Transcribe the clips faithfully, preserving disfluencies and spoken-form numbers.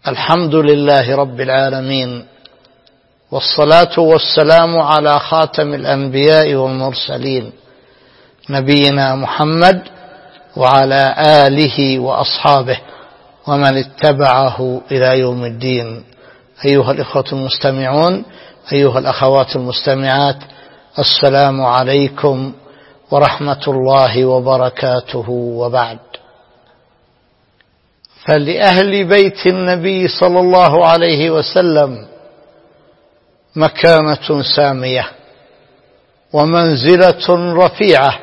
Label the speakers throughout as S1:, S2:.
S1: الحمد لله رب العالمين، والصلاة والسلام على خاتم الأنبياء والمرسلين نبينا محمد وعلى آله وأصحابه ومن اتبعه إلى يوم الدين. أيها الإخوة المستمعون، أيها الأخوات المستمعات، السلام عليكم ورحمة الله وبركاته. وبعد، فلأهل بيت النبي صلى الله عليه وسلم مكانة سامية ومنزلة رفيعة.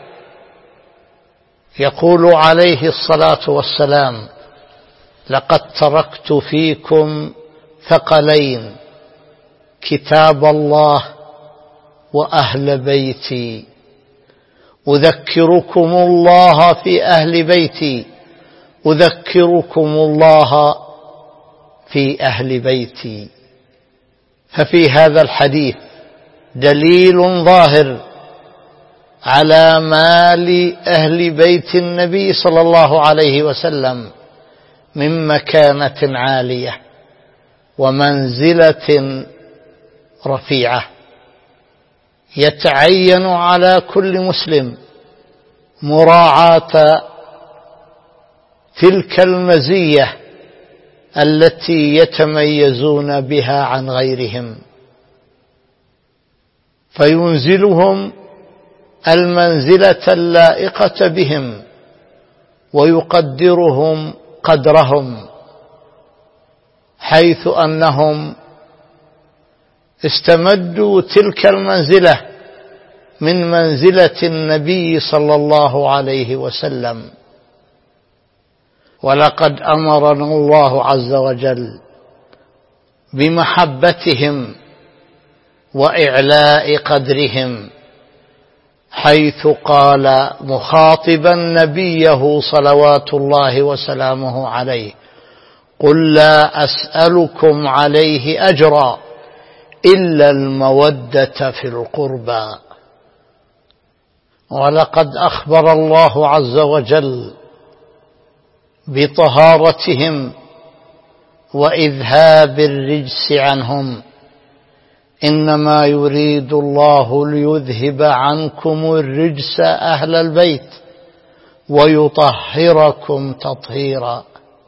S1: يقول عليه الصلاة والسلام: لقد تركت فيكم ثقلين، كتاب الله وأهل بيتي، أذكركم الله في أهل بيتي أذكركم الله في أهل بيتي. ففي هذا الحديث دليل ظاهر على ما لأهل بيت النبي صلى الله عليه وسلم من مكانة عالية ومنزلة رفيعة. يتعين على كل مسلم مراعاة تلك المزية التي يتميزون بها عن غيرهم، فينزلهم المنزلة اللائقة بهم ويقدرهم قدرهم، حيث أنهم استمدوا تلك المنزلة من منزلة النبي صلى الله عليه وسلم. ولقد أمرنا الله عز وجل بمحبتهم وإعلاء قدرهم، حيث قال مخاطبا نبيه صلوات الله وسلامه عليه: قل لا أسألكم عليه أجرا إلا المودة في القربى. ولقد أخبر الله عز وجل بطهارتهم وإذهاب الرجس عنهم: إنما يريد الله ليذهب عنكم الرجس أهل البيت ويطهركم تطهيرا.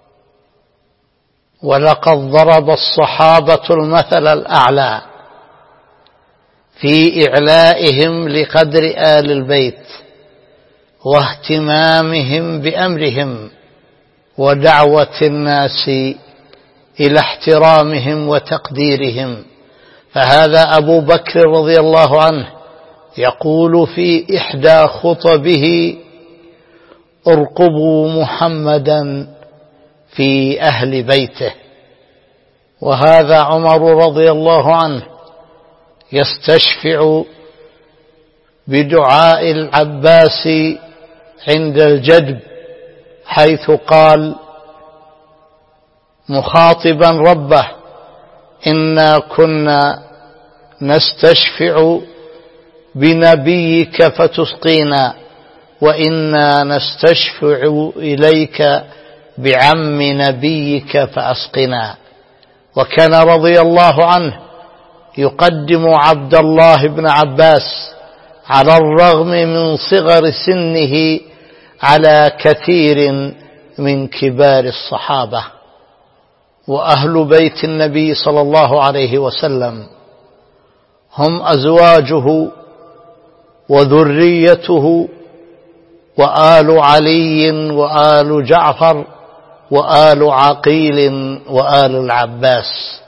S1: ولقد ضرب الصحابة المثل الأعلى في إعلائهم لقدر آل البيت واهتمامهم بأمرهم ودعوة الناس إلى احترامهم وتقديرهم. فهذا أبو بكر رضي الله عنه يقول في إحدى خطبه: ارقبوا محمدا في أهل بيته. وهذا عمر رضي الله عنه يستشفع بدعاء العباس عند الجدب، حيث قال مخاطبا ربه: إنا كنا نستشفع بنبيك فتسقينا، وإنا نستشفع إليك بعم نبيك فأسقنا. وكان رضي الله عنه يقدم عبد الله بن عباس على الرغم من صغر سنه على كثير من كبار الصحابة. وأهل بيت النبي صلى الله عليه وسلم هم أزواجه وذريته وآل علي وآل جعفر وآل عقيل وآل العباس.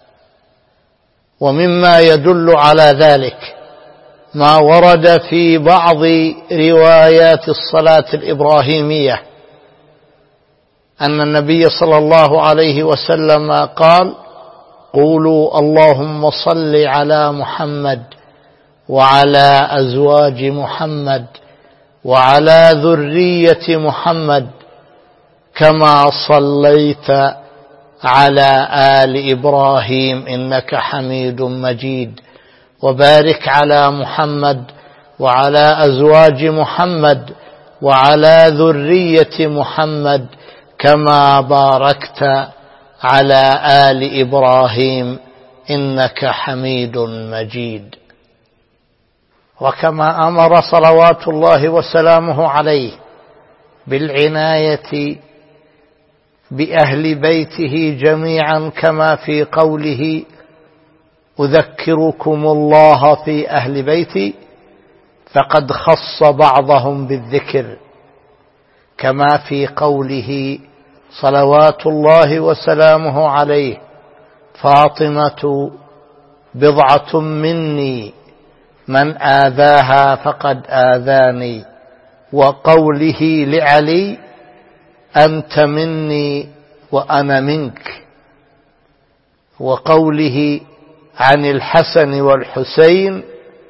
S1: ومما يدل على ذلك ما ورد في بعض روايات الصلاة الإبراهيمية أن النبي صلى الله عليه وسلم قال: قولوا اللهم صل على محمد وعلى أزواج محمد وعلى ذرية محمد كما صليت على آل إبراهيم إنك حميد مجيد، وبارك على محمد وعلى أزواج محمد وعلى ذرية محمد كما باركت على آل إبراهيم إنك حميد مجيد. وكما أمر صلوات الله وسلامه عليه بالعناية بأهل بيته جميعا كما في قوله أذكركم الله في أهل بيتي، فقد خص بعضهم بالذكر، كما في قوله صلوات الله وسلامه عليه فاطمة بضعة مني من آذاها فقد آذاني، وقوله لعلي أنت مني وأنا منك، وقوله عن الحسن والحسين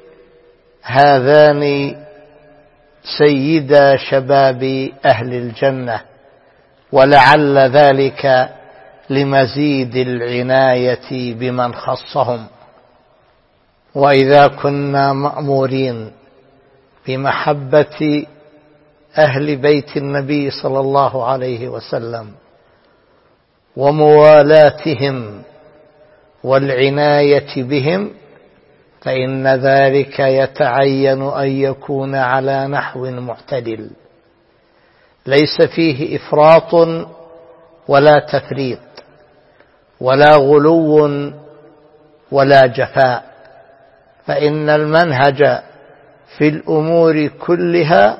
S1: هذان سيدا شباب أهل الجنة، ولعل ذلك لمزيد العناية بمن خصهم. وإذا كنا مأمورين بمحبة أهل بيت النبي صلى الله عليه وسلم وموالاتهم والعناية بهم، فإن ذلك يتعين أن يكون على نحو معتدل ليس فيه إفراط ولا تفريط ولا غلو ولا جفاء، فإن المنهج في الأمور كلها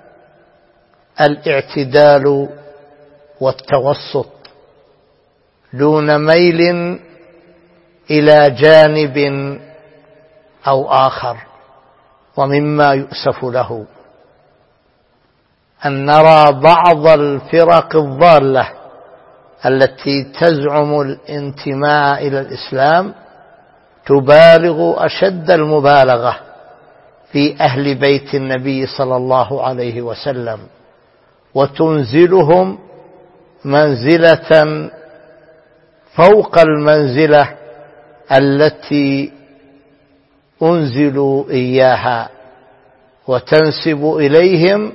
S1: الاعتدال والتوسط دون ميل إلى جانب أو آخر. ومما يؤسف له أن نرى بعض الفرق الضالة التي تزعم الانتماء إلى الإسلام تبالغ أشد المبالغة في أهل بيت النبي صلى الله عليه وسلم، وتنزلهم منزلة فوق المنزلة التي أنزلوا إياها، وتنسب إليهم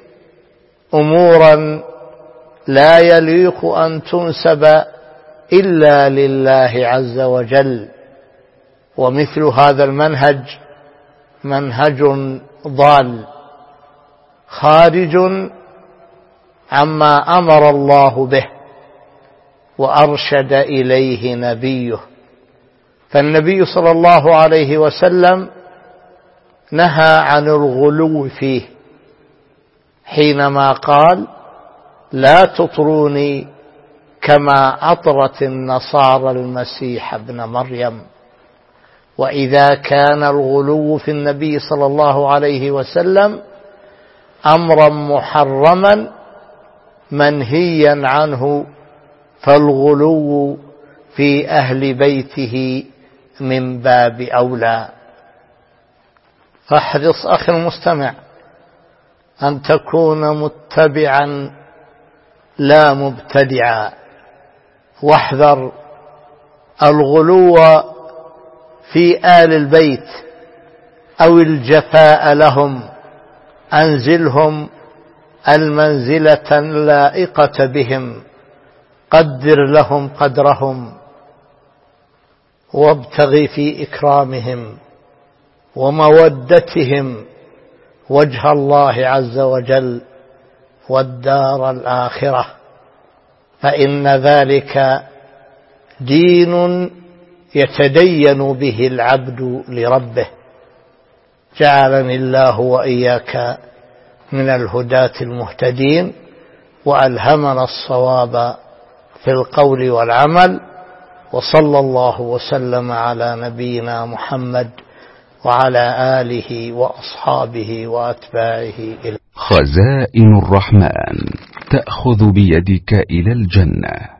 S1: أمورا لا يليق أن تنسب إلا لله عز وجل. ومثل هذا المنهج منهج ضال خارج عما أمر الله به وأرشد إليه نبيه. فالنبي صلى الله عليه وسلم نهى عن الغلو فيه حينما قال لا تطروني كما أطرت النصارى المسيح ابن مريم. وإذا كان الغلو في النبي صلى الله عليه وسلم أمرا محرما منهيا عنه، فالغلو في أهل بيته من باب أولى. فاحرص أخي المستمع أن تكون متبعا لا مبتدعا، واحذر الغلو في آل البيت أو الجفاء لهم، أنزلهم المنزلة اللائقة بهم، قدر لهم قدرهم، وابتغ في إكرامهم ومودتهم وجه الله عز وجل والدار الآخرة، فإن ذلك دين يتدين به العبد لربه. جعلني الله وإياك من الهداة المهتدين، وألهمنا الصواب في القول والعمل، وصلى الله وسلم على نبينا محمد وعلى آله وأصحابه وأتباعه إلى
S2: خزائن الرحمن تأخذ بيدك إلى الجنة.